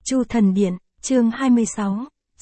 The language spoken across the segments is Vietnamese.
Chu Thần Điện, chương 26,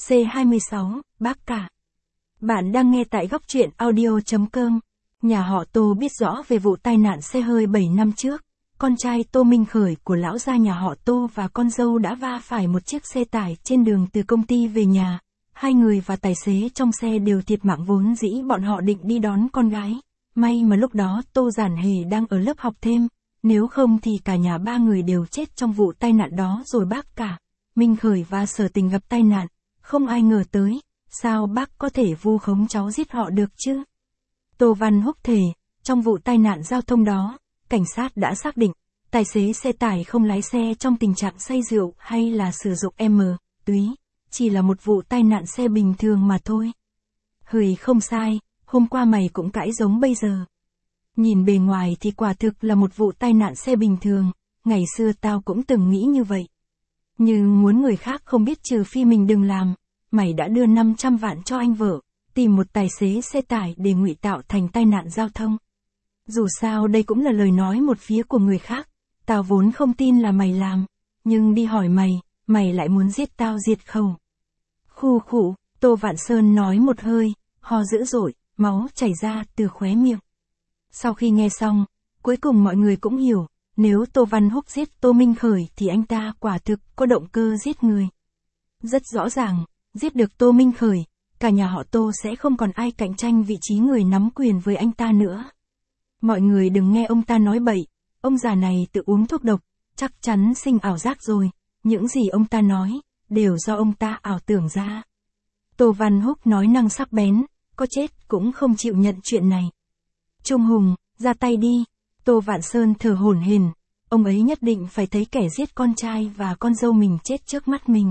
C26, bác cả. Bạn đang nghe tại góc truyện audio.com. Nhà họ Tô biết rõ về vụ tai nạn xe hơi 7 năm trước. Con trai Tô Minh Khởi của lão gia nhà họ Tô và con dâu đã va phải một chiếc xe tải trên đường từ công ty về nhà. Hai người và tài xế trong xe đều thiệt mạng, vốn dĩ bọn họ định đi đón con gái. May mà lúc đó Tô Giản Hề đang ở lớp học thêm. Nếu không thì cả nhà ba người đều chết trong vụ tai nạn đó rồi bác cả. Minh Khởi và Sở Tình gặp tai nạn, không ai ngờ tới, sao bác có thể vu khống cháu giết họ được chứ? Tô Văn Húc thề, trong vụ tai nạn giao thông đó, cảnh sát đã xác định, tài xế xe tải không lái xe trong tình trạng say rượu hay là sử dụng túy, chỉ là một vụ tai nạn xe bình thường mà thôi. Hời không sai, hôm qua mày cũng cãi giống bây giờ. Nhìn bề ngoài thì quả thực là một vụ tai nạn xe bình thường, ngày xưa tao cũng từng nghĩ như vậy. Nhưng muốn người khác không biết trừ phi mình đừng làm, mày đã đưa 500 vạn cho anh vợ, tìm một tài xế xe tải để ngụy tạo thành tai nạn giao thông. Dù sao đây cũng là lời nói một phía của người khác, tao vốn không tin là mày làm, nhưng đi hỏi mày lại muốn giết tao diệt khẩu. Khu khụ, Tô Vạn Sơn nói một hơi, ho dữ dội, máu chảy ra từ khóe miệng. Sau khi nghe xong, cuối cùng mọi người cũng hiểu, nếu Tô Văn Húc giết Tô Minh Khởi thì anh ta quả thực có động cơ giết người. Rất rõ ràng, giết được Tô Minh Khởi, cả nhà họ Tô sẽ không còn ai cạnh tranh vị trí người nắm quyền với anh ta nữa. Mọi người đừng nghe ông ta nói bậy, ông già này tự uống thuốc độc, chắc chắn sinh ảo giác rồi, những gì ông ta nói, đều do ông ta ảo tưởng ra. Tô Văn Húc nói năng sắc bén, có chết cũng không chịu nhận chuyện này. Trung Hùng, ra tay đi. Tô Vạn Sơn thở hổn hển, ông ấy nhất định phải thấy kẻ giết con trai và con dâu mình chết trước mắt mình.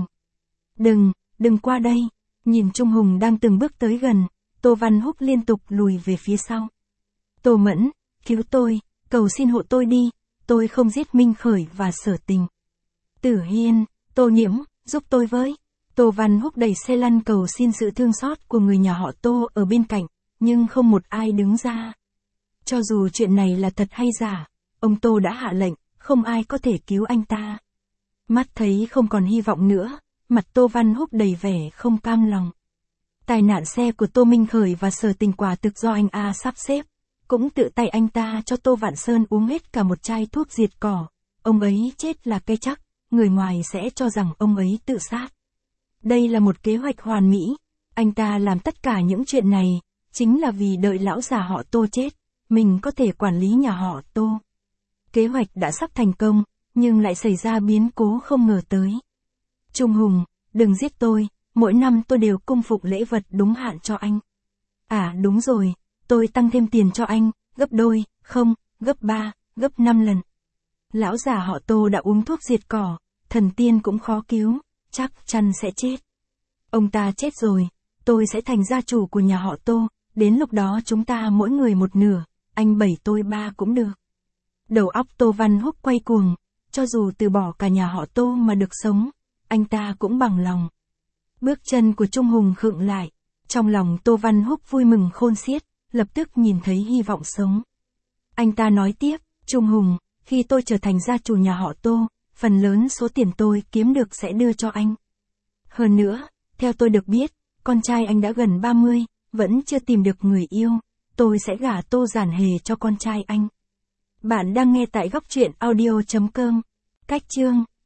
Đừng qua đây. Nhìn Trung Hùng đang từng bước tới gần, Tô Văn Húc liên tục lùi về phía sau. Tô Mẫn, cứu tôi, cầu xin hộ tôi đi, tôi không giết Minh Khởi và Sở Tình. Tử Hiên, Tô Nhiễm, giúp tôi với. Tô Văn Húc đẩy xe lăn cầu xin sự thương xót của người nhà họ Tô ở bên cạnh, nhưng không một ai đứng ra. Cho dù chuyện này là thật hay giả, ông Tô đã hạ lệnh, không ai có thể cứu anh ta. Mắt thấy không còn hy vọng nữa, mặt Tô Văn Húc đầy vẻ không cam lòng. Tai nạn xe của Tô Minh Khởi và Sở Tình quả thực do anh A sắp xếp, cũng tự tay anh ta cho Tô Vạn Sơn uống hết cả một chai thuốc diệt cỏ. Ông ấy chết là cái chắc, người ngoài sẽ cho rằng ông ấy tự sát. Đây là một kế hoạch hoàn mỹ, anh ta làm tất cả những chuyện này, chính là vì đợi lão già họ Tô chết, mình có thể quản lý nhà họ Tô. Kế hoạch đã sắp thành công, nhưng lại xảy ra biến cố không ngờ tới. Trung Hùng, đừng giết tôi, mỗi năm tôi đều cung phụng lễ vật đúng hạn cho anh. À đúng rồi, tôi tăng thêm tiền cho anh, gấp đôi, không, gấp 3, gấp 5 lần. Lão già họ Tô đã uống thuốc diệt cỏ, thần tiên cũng khó cứu, chắc chắn sẽ chết. Ông ta chết rồi, tôi sẽ thành gia chủ của nhà họ Tô, đến lúc đó chúng ta mỗi người một nửa, anh 7 tôi 3 cũng được. Đầu óc Tô Văn Húc quay cuồng, cho dù từ bỏ cả nhà họ Tô mà được sống, anh ta cũng bằng lòng. Bước chân của Trung Hùng khựng lại, trong lòng Tô Văn Húc vui mừng khôn xiết, lập tức nhìn thấy hy vọng sống. Anh ta nói tiếp, Trung Hùng, khi tôi trở thành gia chủ nhà họ Tô, phần lớn số tiền tôi kiếm được sẽ đưa cho anh. Hơn nữa, theo tôi được biết, con trai anh đã gần 30, vẫn chưa tìm được người yêu, tôi sẽ gả Tô Giản Hề cho con trai anh. Bạn đang nghe tại góc truyện audio.com. Cách chương